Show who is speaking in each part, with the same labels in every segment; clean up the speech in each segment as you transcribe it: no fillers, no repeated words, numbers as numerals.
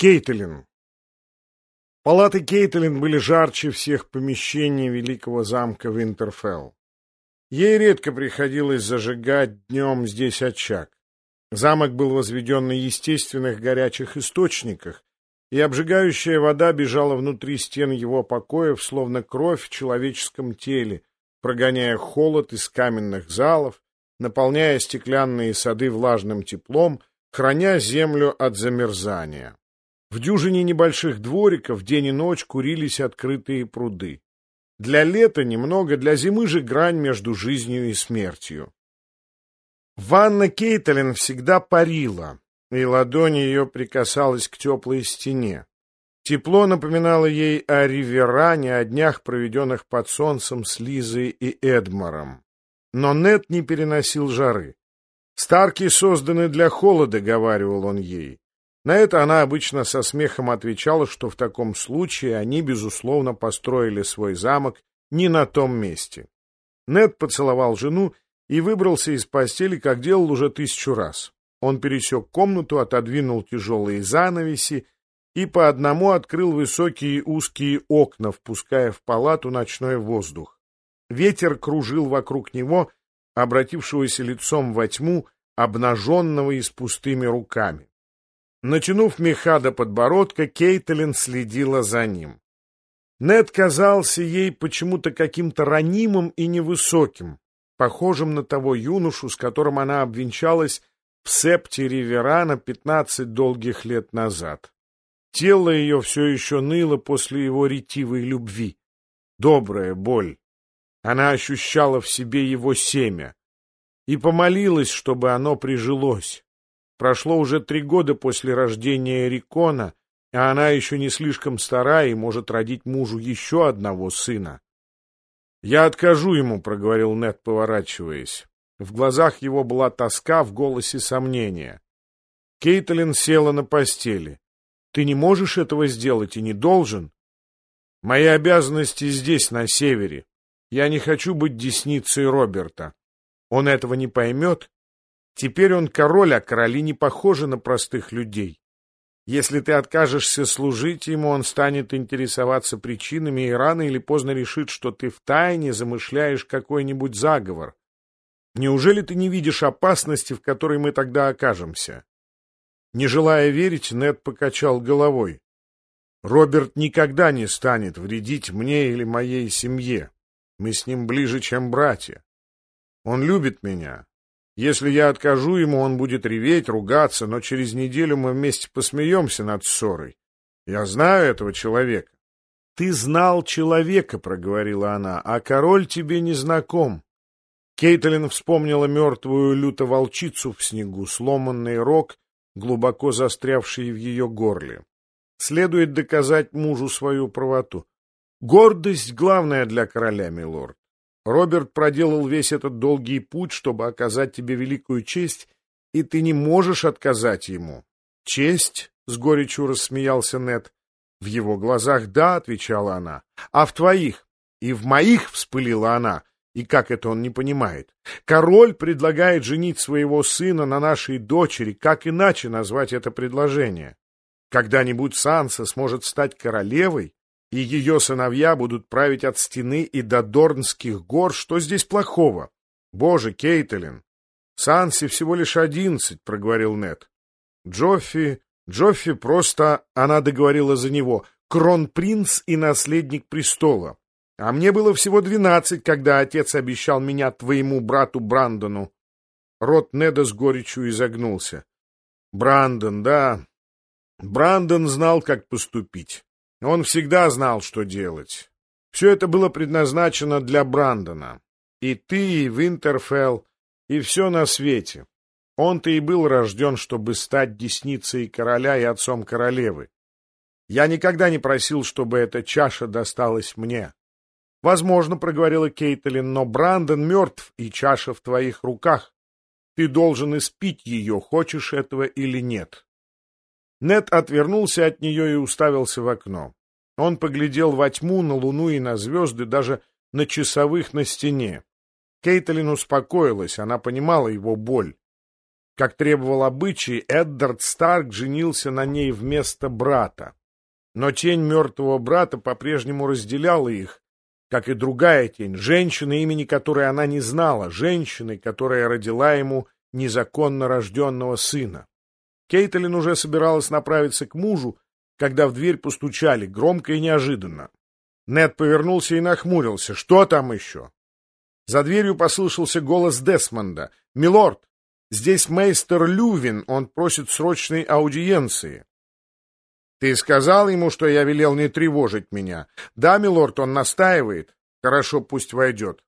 Speaker 1: Кейтлин. Палаты Кейтлин были жарче всех помещений великого замка Винтерфелл. Ей редко приходилось зажигать днем здесь очаг. Замок был возведен на естественных горячих источниках, и обжигающая вода бежала внутри стен его покоев, словно кровь в человеческом теле, прогоняя холод из каменных залов, наполняя стеклянные сады влажным теплом, храня землю от замерзания. В дюжине небольших двориков день и ночь курились открытые пруды. Для лета немного, для зимы же грань между жизнью и смертью. Ванна Кейтлин всегда парила, и ладонь ее прикасалась к теплой стене. Тепло напоминало ей о Риверане, о днях, проведенных под солнцем с Лизой и Эдмаром. Но Нед не переносил жары. «Старки созданы для холода», — говаривал он ей. На это она обычно со смехом отвечала, что в таком случае они, безусловно, построили свой замок не на том месте. Нед поцеловал жену и выбрался из постели, как делал уже 1000 раз. Он пересек комнату, отодвинул тяжелые занавеси и по одному открыл высокие узкие окна, впуская в палату ночной воздух. Ветер кружил вокруг него, обратившегося лицом во тьму, обнаженного и с пустыми руками. Натянув меха до подбородка, Кейтлин следила за ним. Нед казался ей почему-то каким-то ранимым и невысоким, похожим на того юношу, с которым она обвенчалась в септе Риверана 15 долгих лет назад. Тело ее все еще ныло после его ретивой любви. Добрая боль. Она ощущала в себе его семя и помолилась, чтобы оно прижилось. Прошло уже 3 года после рождения Рикона, а она еще не слишком стара и может родить мужу еще одного сына. «Я откажу ему», — проговорил Нед, поворачиваясь. В глазах его была тоска, в голосе сомнение. Кейтлин села на постели. «Ты не можешь этого сделать и не должен. Мои обязанности здесь, на севере. Я не хочу быть десницей Роберта. Он этого не поймет. Теперь он король, а короли не похожи на простых людей. Если ты откажешься служить ему, он станет интересоваться причинами и рано или поздно решит, что ты втайне замышляешь какой-нибудь заговор. Неужели ты не видишь опасности, в которой мы тогда окажемся?» Не желая верить, Нед покачал головой. «Роберт никогда не станет вредить мне или моей семье. Мы с ним ближе, чем братья. Он любит меня. Если я откажу ему, он будет реветь, ругаться, но через неделю мы вместе посмеемся над ссорой. Я знаю этого человека». «Ты знал человека», — проговорила она, — «а король тебе не знаком». Кейтлин вспомнила мертвую лютоволчицу в снегу, сломанный рог, глубоко застрявший в ее горле. Следует доказать мужу свою правоту. Гордость главная для короля, милорд. Роберт проделал весь этот долгий путь, чтобы оказать тебе великую честь, и ты не можешь отказать ему. — Честь? — с горечью рассмеялся Нед. — В его глазах да, — отвечала она. — А в твоих? — И в моих, — вспылила она. И как это он не понимает? Король предлагает женить своего сына на нашей дочери. Как иначе назвать это предложение? Когда-нибудь Санса сможет стать королевой, и ее сыновья будут править от стены и до Дорнских гор. Что здесь плохого? Боже, Кейтлин! Сансе всего лишь 11, — проговорил Нед. Джоффи просто, она договорила за него, кронпринц и наследник престола. А мне было всего 12, когда отец обещал меня твоему брату Брандону. Рот Неда с горечью изогнулся. Брандон, да. Брандон знал, как поступить. Он всегда знал, что делать. Все это было предназначено для Брандона. И ты, и Винтерфелл, и все на свете. Он-то и был рожден, чтобы стать десницей короля и отцом королевы. Я никогда не просил, чтобы эта чаша досталась мне. «Возможно, — проговорила Кейтлин, — но Брандон мертв, и чаша в твоих руках. Ты должен испить ее, хочешь этого или нет». Нед отвернулся от нее и уставился в окно. Он поглядел во тьму, на луну и на звезды, даже на часовых на стене. Кейтлин успокоилась, она понимала его боль. Как требовал обычай, Эддард Старк женился на ней вместо брата. Но тень мертвого брата по-прежнему разделяла их, как и другая тень, женщины, имени которой она не знала, женщины, которая родила ему незаконно рожденного сына. Кейтлин уже собиралась направиться к мужу, когда в дверь постучали, громко и неожиданно. Нед повернулся и нахмурился. «Что там еще?» За дверью послышался голос Десмонда. «Милорд, здесь мейстер Лювин, он просит срочной аудиенции». «Ты сказал ему, что я велел не тревожить меня?» «Да, милорд, он настаивает». «Хорошо, пусть войдет».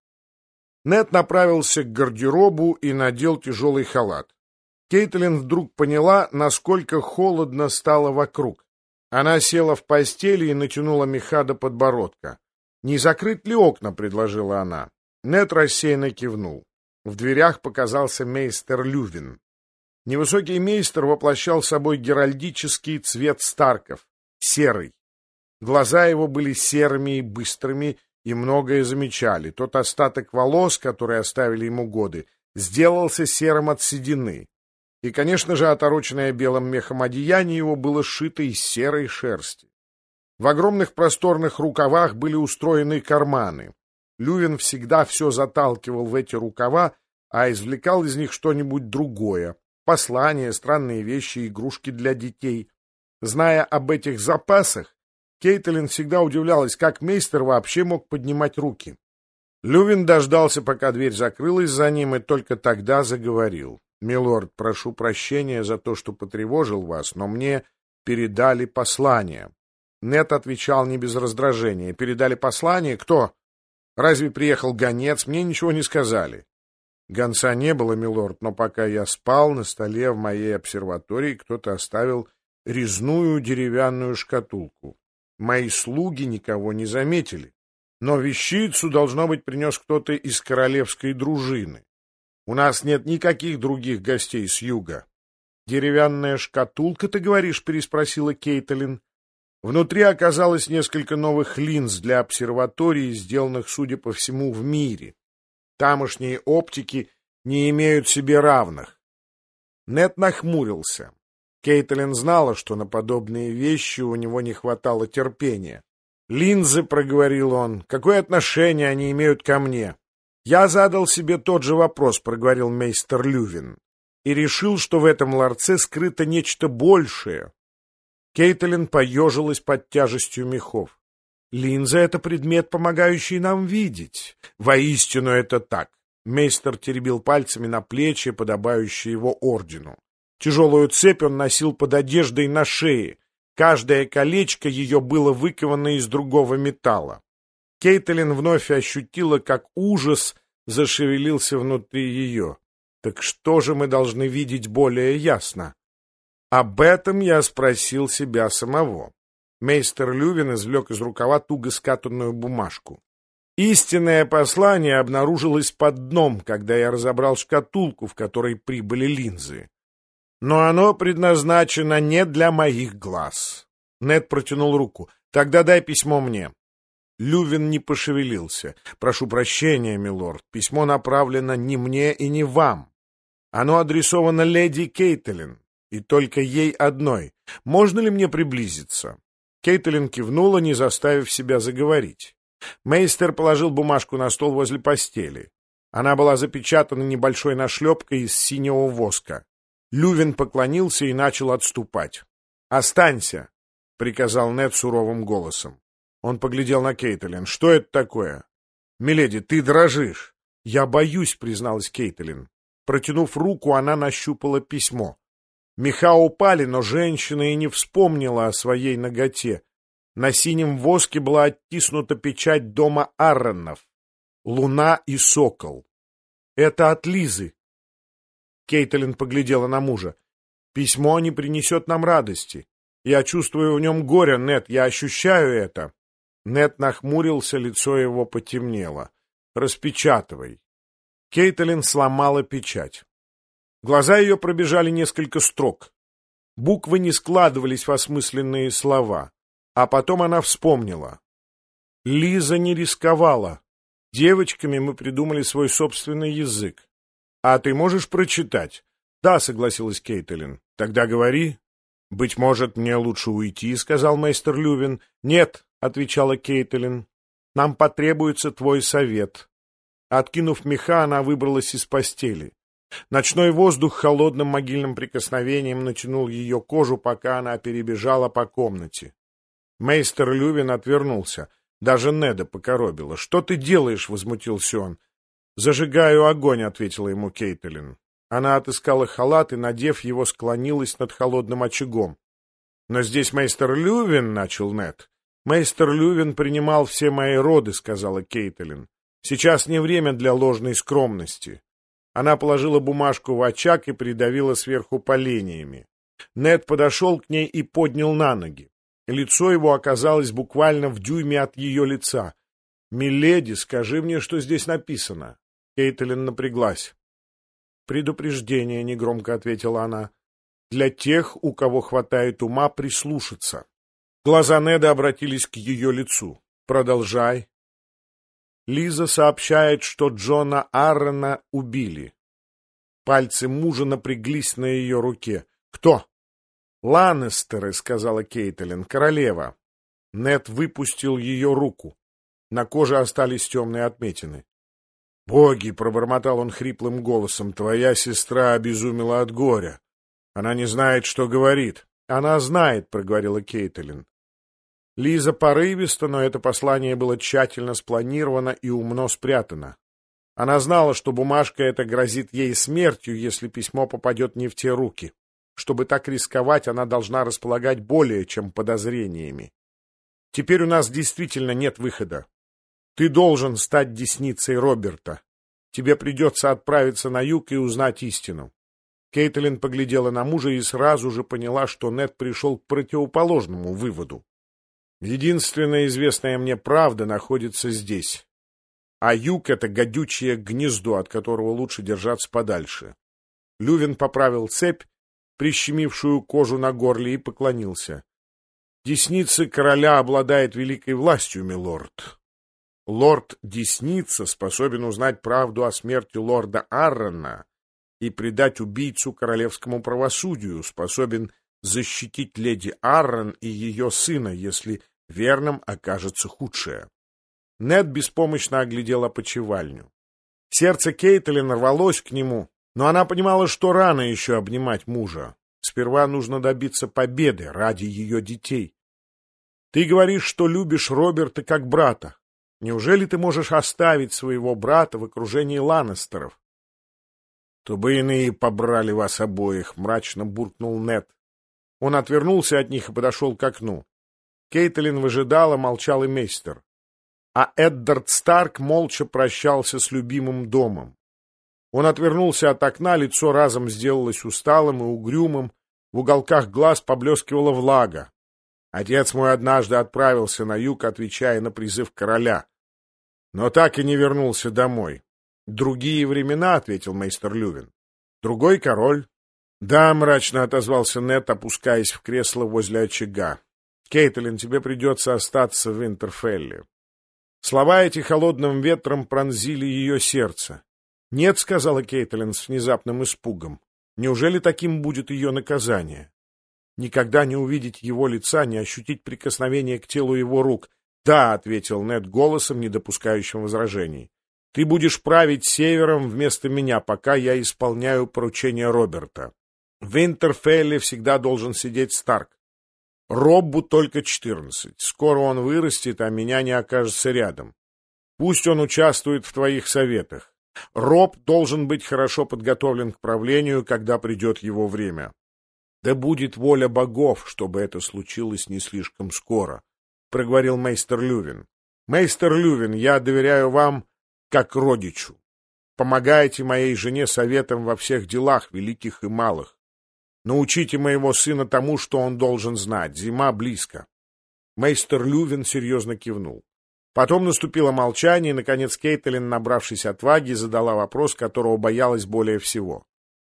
Speaker 1: Нед направился к гардеробу и надел тяжелый халат. Кейтлин вдруг поняла, насколько холодно стало вокруг. Она села в постели и натянула меха до подбородка. «Не закрыть ли окна?» — предложила она. Нед рассеянно кивнул. В дверях показался мейстер Лювин. Невысокий мейстер воплощал собой геральдический цвет Старков — серый. Глаза его были серыми и быстрыми, и многое замечали. Тот остаток волос, который оставили ему годы, сделался серым от седины. И, конечно же, отороченное белым мехом одеяние его было сшито из серой шерсти. В огромных просторных рукавах были устроены карманы. Лювин всегда все заталкивал в эти рукава, а извлекал из них что-нибудь другое. Послания, странные вещи, игрушки для детей. Зная об этих запасах, Кейтлин всегда удивлялась, как мейстер вообще мог поднимать руки. Лювин дождался, пока дверь закрылась за ним, и только тогда заговорил. «Милорд, прошу прощения за то, что потревожил вас, но мне передали послание». Нед отвечал не без раздражения. «Передали послание? Кто? Разве приехал гонец? Мне ничего не сказали». «Гонца не было, милорд, но пока я спал, на столе в моей обсерватории кто-то оставил резную деревянную шкатулку. Мои слуги никого не заметили, но вещицу, должно быть, принес кто-то из королевской дружины. У нас нет никаких других гостей с юга». «Деревянная шкатулка, ты говоришь?» — переспросила Кейтлин. Внутри оказалось несколько новых линз для обсерватории, сделанных, судя по всему, в мире. Тамошние оптики не имеют себе равных. Нед нахмурился. Кейтлин знала, что на подобные вещи у него не хватало терпения. «Линзы», — проговорил он, — «какое отношение они имеют ко мне?» «Я задал себе тот же вопрос», — проговорил мейстер Лювин, «и решил, что в этом ларце скрыто нечто большее». Кейтлин поежилась под тяжестью мехов. «Линза — это предмет, помогающий нам видеть». «Воистину это так». Мейстер теребил пальцами на плечи, подобающие его ордену. Тяжелую цепь он носил под одеждой на шее. Каждое колечко ее было выковано из другого металла. Кейтлин вновь ощутила, как ужас зашевелился внутри ее. «Так что же мы должны видеть более ясно?» Об этом я спросил себя самого. Мейстер Лювин извлек из рукава туго скатанную бумажку. Истинное послание обнаружилось под дном, когда я разобрал шкатулку, в которой прибыли линзы. Но оно предназначено не для моих глаз. Нед протянул руку. «Тогда дай письмо мне». Лювин не пошевелился. «Прошу прощения, милорд, письмо направлено не мне и не вам. Оно адресовано леди Кейтлин, и только ей одной. Можно ли мне приблизиться?» Кейтлин кивнула, не заставив себя заговорить. Мейстер положил бумажку на стол возле постели. Она была запечатана небольшой нашлепкой из синего воска. Лювин поклонился и начал отступать. «Останься!» — приказал Нед суровым голосом. Он поглядел на Кейтлин. «Что это такое?» «Миледи, ты дрожишь!» «Я боюсь», — призналась Кейтлин. Протянув руку, она нащупала письмо. Меха упали, но женщина и не вспомнила о своей наготе. На синем воске была оттиснута печать дома Арренов. Луна и сокол. «Это от Лизы». Кейтлин поглядела на мужа. «Письмо не принесет нам радости. Я чувствую в нем горе, Нед, я ощущаю это». Нед нахмурился, лицо его потемнело. «Распечатывай». Кейтлин сломала печать. Глаза ее пробежали несколько строк. Буквы не складывались в осмысленные слова. А потом она вспомнила. Лиза не рисковала. Девочками мы придумали свой собственный язык. А ты можешь прочитать? Да, согласилась Кейтлин. Тогда говори. Быть может, мне лучше уйти, сказал мейстер Лювин. Нет, отвечала Кейтлин. Нам потребуется твой совет. Откинув меха, она выбралась из постели. Ночной воздух холодным могильным прикосновением натянул ее кожу, пока она перебежала по комнате. Мейстер Лювин отвернулся. Даже Неда покоробило. «Что ты делаешь?» — возмутился он. «Зажигаю огонь», — ответила ему Кейтлин. Она отыскала халат и, надев его, склонилась над холодным очагом. «Но здесь мейстер Лювин», — начал Нед. «Мейстер Лювин принимал все мои роды», — сказала Кейтлин. «Сейчас не время для ложной скромности». Она положила бумажку в очаг и придавила сверху поленьями. Нед подошел к ней и поднял на ноги. Лицо его оказалось буквально в дюйме от ее лица. «Миледи, скажи мне, что здесь написано». Кейтлин напряглась. «Предупреждение», — негромко ответила она, — «для тех, у кого хватает ума прислушаться». Глаза Неда обратились к ее лицу. «Продолжай». Лиза сообщает, что Джона Аррена убили. Пальцы мужа напряглись на ее руке. «Кто?» «Ланнестеры», — сказала Кейтлин, — «королева». Нед выпустил ее руку. На коже остались темные отметины. «Боги!» — пробормотал он хриплым голосом. «Твоя сестра обезумела от горя. Она не знает, что говорит». «Она знает», — проговорила Кейтлин. Лиза порывиста, но это послание было тщательно спланировано и умно спрятано. Она знала, что бумажка эта грозит ей смертью, если письмо попадет не в те руки. Чтобы так рисковать, она должна располагать более чем подозрениями. «Теперь у нас действительно нет выхода. Ты должен стать десницей Роберта. Тебе придется отправиться на юг и узнать истину». Кейтлин поглядела на мужа и сразу же поняла, что Нед пришел к противоположному выводу. «Единственная известная мне правда находится здесь. А юг — это гадючее гнездо, от которого лучше держаться подальше». Лювин поправил цепь, прищемившую кожу на горле, и поклонился. «Десница короля обладает великой властью, милорд. Лорд-десница способен узнать правду о смерти лорда Аррена и предать убийцу королевскому правосудию, способен защитить леди Аррен и ее сына, если верным окажется худшее». Нед беспомощно оглядел опочивальню. Сердце Кейтлин рвалось к нему, но она понимала, что рано еще обнимать мужа. Сперва нужно добиться победы ради ее детей. «Ты говоришь, что любишь Роберта как брата. Неужели ты можешь оставить своего брата в окружении Ланнестеров?» «То бы иные побрали вас обоих», — мрачно буркнул Нед. Он отвернулся от них и подошел к окну. Кейтлин выжидала, молчал и мейстер. А Эддард Старк молча прощался с любимым домом. Он отвернулся от окна, лицо разом сделалось усталым и угрюмым, в уголках глаз поблескивала влага. Отец мой однажды отправился на юг, отвечая на призыв короля, но так и не вернулся домой. «Другие времена», — ответил мейстер Лювин. «Другой король». «Да», — мрачно отозвался Нед, опускаясь в кресло возле очага. «Кейтлин, тебе придется остаться в Винтерфелле». Слова эти холодным ветром пронзили ее сердце. «Нет», — сказала Кейтлин с внезапным испугом. «Неужели таким будет ее наказание? Никогда не увидеть его лица, не ощутить прикосновения к телу его рук». «Да», — ответил Нед голосом, не допускающим возражений. «Ты будешь править севером вместо меня, пока я исполняю поручение Роберта. В Винтерфелле всегда должен сидеть Старк. Роббу только 14. Скоро он вырастет, а меня не окажется рядом. Пусть он участвует в твоих советах. Роб должен быть хорошо подготовлен к правлению, когда придет его время. Да будет воля богов, чтобы это случилось не слишком скоро», — проговорил мейстер Лювин. «Мейстер Лювин, я доверяю вам как родичу. Помогайте моей жене советом во всех делах, великих и малых. Научите моего сына тому, что он должен знать. Зима близко». Мейстер Лювин серьезно кивнул. Потом наступило молчание, и, наконец, Кейтлин, набравшись отваги, задала вопрос, которого боялась более всего.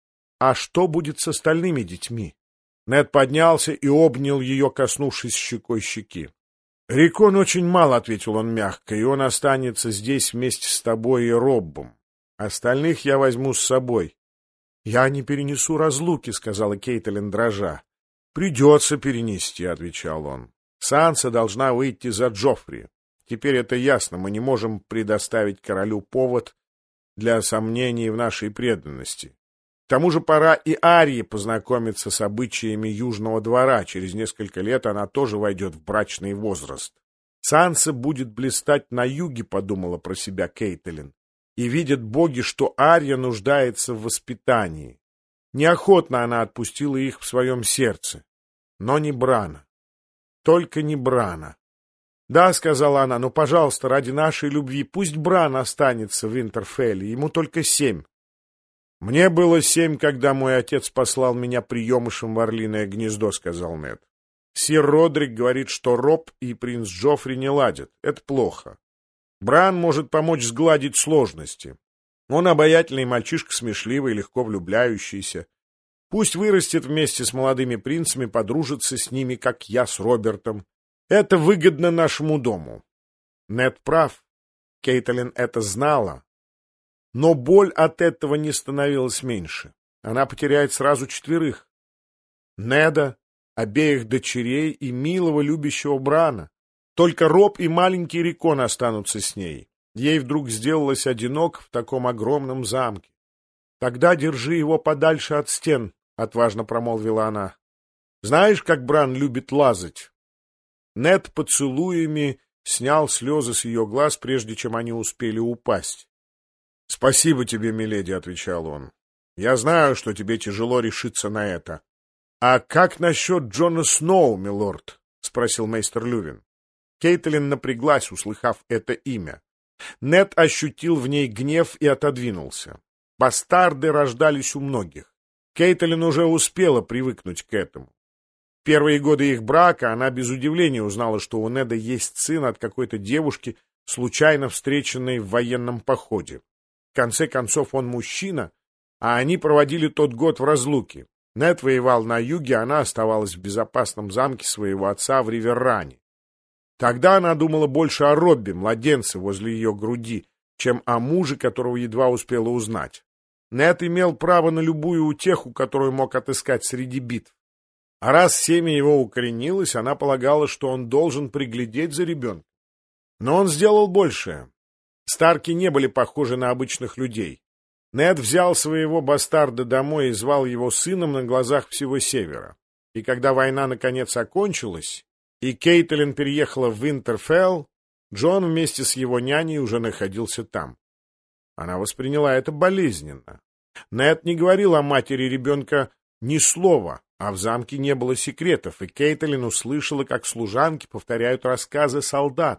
Speaker 1: «А что будет с остальными детьми?» Нед поднялся и обнял ее, коснувшись щекой щеки. «Рикон очень мало», — ответил он мягко, — «и он останется здесь вместе с тобой и Роббом. Остальных я возьму с собой. «Я не перенесу разлуки», — сказала Кейтлин дрожа. «Придется перенести», — отвечал он. «Санса должна выйти за Джоффри. Теперь это ясно, мы не можем предоставить королю повод для сомнений в нашей преданности. К тому же пора и Арье познакомиться с обычаями Южного двора. Через несколько лет она тоже войдет в брачный возраст. Санса будет блистать на юге, подумала про себя Кейтлин. И видят боги, что Арья нуждается в воспитании. Неохотно она отпустила их в своем сердце. Но не Брана. Только не Брана. «Да», — сказала она, — «но, пожалуйста, ради нашей любви, пусть Бран останется в Винтерфелле, ему только 7». «Мне было 7, когда мой отец послал меня приемышем в Орлиное гнездо», — сказал Нед. «Сир Родрик говорит, что Роб и принц Джоффри не ладят. Это плохо. Бран может помочь сгладить сложности. Он обаятельный мальчишка, смешливый, легко влюбляющийся. Пусть вырастет вместе с молодыми принцами, подружится с ними, как я с Робертом. Это выгодно нашему дому». Нед прав. Кейтлин это знала. Но боль от этого не становилась меньше. Она потеряет сразу 4. Неда, обеих дочерей и милого любящего Брана. Только Роб и маленький Рикон останутся с ней. Ей вдруг сделалось одиноко в таком огромном замке. «Тогда держи его подальше от стен», — отважно промолвила она. «Знаешь, как Бран любит лазать?» Нед поцелуями снял слезы с ее глаз, прежде чем они успели упасть. «Спасибо тебе, миледи», — отвечал он. «Я знаю, что тебе тяжело решиться на это». «А как насчет Джона Сноу, милорд?» — спросил мейстер Лювин. Кейтлин напряглась, услыхав это имя. Нед ощутил в ней гнев и отодвинулся. Бастарды рождались у многих. Кейтлин уже успела привыкнуть к этому. В первые годы их брака она без удивления узнала, что у Неда есть сын от какой-то девушки, случайно встреченной в военном походе. В конце концов, он мужчина, а они проводили тот год в разлуке. Нед воевал на юге, она оставалась в безопасном замке своего отца в Риверране. Тогда она думала больше о Робби, младенце возле ее груди, чем о муже, которого едва успела узнать. Нед имел право на любую утеху, которую мог отыскать среди битв. А раз семя его укоренилось, она полагала, что он должен приглядеть за ребенком. Но он сделал большее. Старки не были похожи на обычных людей. Нед взял своего бастарда домой и звал его сыном на глазах всего Севера. И когда война наконец окончилась, и Кейтлин переехала в Винтерфелл, Джон вместе с его няней уже находился там. Она восприняла это болезненно. Нед не говорил о матери ребенка ни слова, а в замке не было секретов, и Кейтлин услышала, как служанки повторяют рассказы солдат.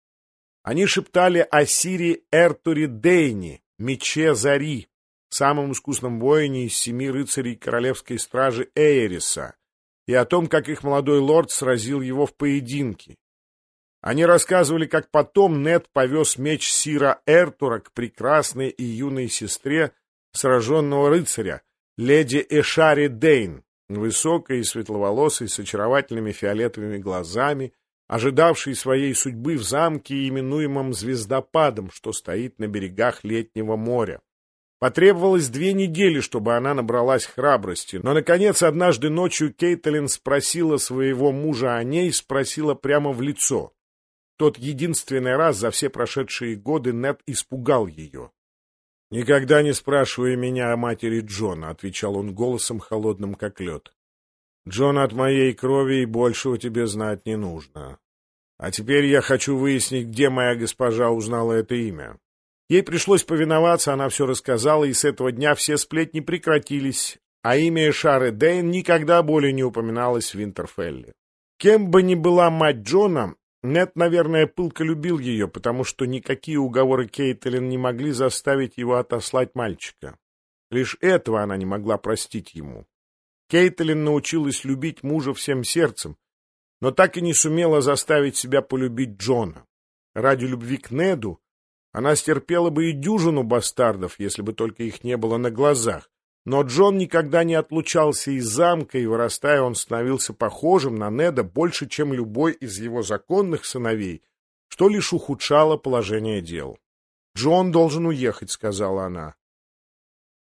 Speaker 1: Они шептали о Сире Эртуре Дейне, мече Зари, самом искусном воине из 7 рыцарей королевской стражи Эйриса, и о том, как их молодой лорд сразил его в поединке. Они рассказывали, как потом Нед повез меч Сира Эртура к прекрасной и юной сестре сраженного рыцаря, леди Эшари Дейн, высокой и светловолосой, с очаровательными фиолетовыми глазами, ожидавшей своей судьбы в замке, именуемом Звездопадом, что стоит на берегах Летнего моря. Потребовалось 2 недели, чтобы она набралась храбрости, но, наконец, однажды ночью Кейтлин спросила своего мужа о ней, спросила прямо в лицо. Тот единственный раз за все прошедшие годы Нед испугал ее. «Никогда не спрашивай меня о матери Джона», — отвечал он голосом холодным, как лед. «Джон от моей крови, и большего тебе знать не нужно. А теперь я хочу выяснить, где моя госпожа узнала это имя». Ей пришлось повиноваться, она все рассказала, и с этого дня все сплетни прекратились, а имя Эшары Дейн никогда более не упоминалось в Винтерфелле. Кем бы ни была мать Джона, Нед, наверное, пылко любил ее, потому что никакие уговоры Кейтлин не могли заставить его отослать мальчика. Лишь этого она не могла простить ему. Кейтлин научилась любить мужа всем сердцем, но так и не сумела заставить себя полюбить Джона. Ради любви к Неду она стерпела бы и дюжину бастардов, если бы только их не было на глазах. Но Джон никогда не отлучался из замка, и, вырастая, он становился похожим на Неда больше, чем любой из его законных сыновей, что лишь ухудшало положение дел. «Джон должен уехать», — сказала она.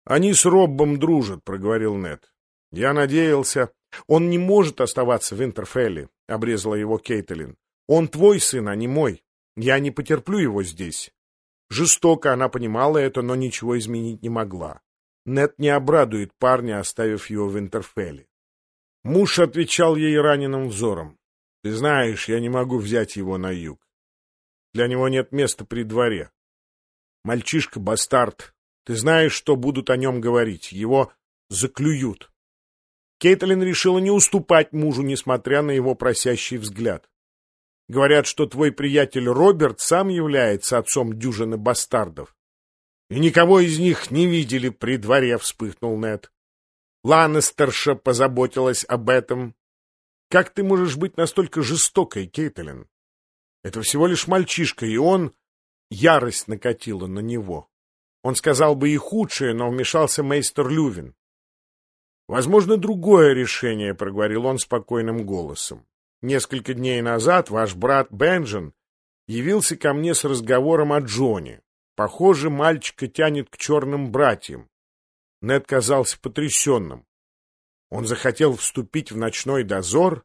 Speaker 1: «Они с Роббом дружат», — проговорил Нед. «Я надеялся...» «Он не может оставаться в Винтерфелле», — обрезала его Кейтлин. «Он твой сын, а не мой. Я не потерплю его здесь». Жестоко она понимала это, но ничего изменить не могла. Нед не обрадует парня, оставив его в Винтерфелле. Муж отвечал ей раненым взором. «Ты знаешь, я не могу взять его на юг. Для него нет места при дворе. Мальчишка бастард. Ты знаешь, что будут о нем говорить. Его заклюют». Кейтлин решила не уступать мужу, несмотря на его просящий взгляд. «Говорят, что твой приятель Роберт сам является отцом дюжины бастардов. И никого из них не видели при дворе», — вспыхнул Нед. «Ланнестерша позаботилась об этом. Как ты можешь быть настолько жестокой, Кейтлин? Это всего лишь мальчишка, и он...» Ярость накатила на него. Он сказал бы и худшее, но вмешался мейстер Лювин. «Возможно, другое решение», — проговорил он спокойным голосом. «Несколько дней назад ваш брат Бенджин явился ко мне с разговором о Джоне. Похоже, мальчика тянет к черным братьям». Нед казался потрясенным. Он захотел вступить в ночной дозор?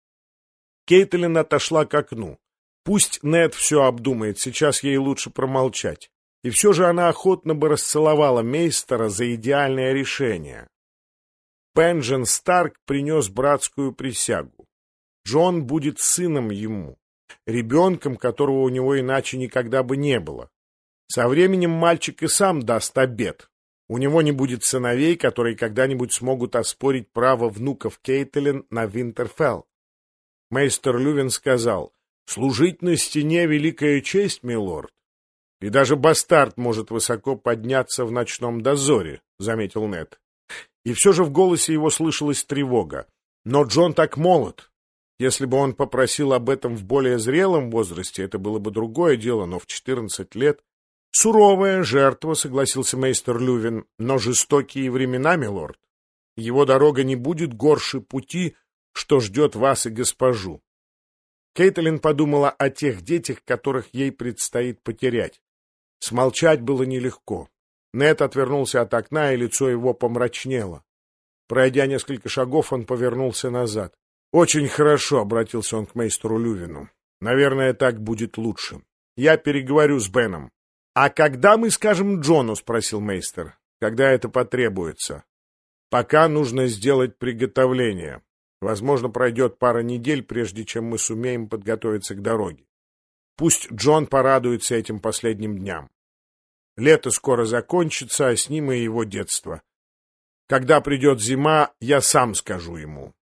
Speaker 1: Кейтлин отошла к окну. Пусть Нед все обдумает, сейчас ей лучше промолчать. И все же она охотно бы расцеловала мейстера за идеальное решение. Бенджин Старк принес братскую присягу. Джон будет сыном ему, ребенком, которого у него иначе никогда бы не было. Со временем мальчик и сам даст обет. У него не будет сыновей, которые когда-нибудь смогут оспорить право внуков Кейтлин на Винтерфелл. Мейстер Лювин сказал: «Служить на стене — великая честь, милорд. И даже бастард может высоко подняться в ночном дозоре», — заметил Нед. И все же в голосе его слышалась тревога. «Но Джон так молод. Если бы он попросил об этом в более зрелом возрасте, это было бы другое дело, но в 14 лет...» «Суровая жертва», — согласился мейстер Лювин, — «но жестокие времена, милорд. Его дорога не будет горше пути, что ждет вас и госпожу». Кейтлин подумала о тех детях, которых ей предстоит потерять. Смолчать было нелегко. Нед отвернулся от окна, и лицо его помрачнело. Пройдя несколько шагов, он повернулся назад. «Очень хорошо», — обратился он к мейстеру Лювину. «Наверное, так будет лучше. Я переговорю с Беном». «А когда мы скажем Джону?» — спросил мейстер. «Когда это потребуется. Пока нужно сделать приготовление. Возможно, пройдет пара недель, прежде чем мы сумеем подготовиться к дороге. Пусть Джон порадуется этим последним дням. Лето скоро закончится, а с ним и его детство. Когда придет зима, я сам скажу ему».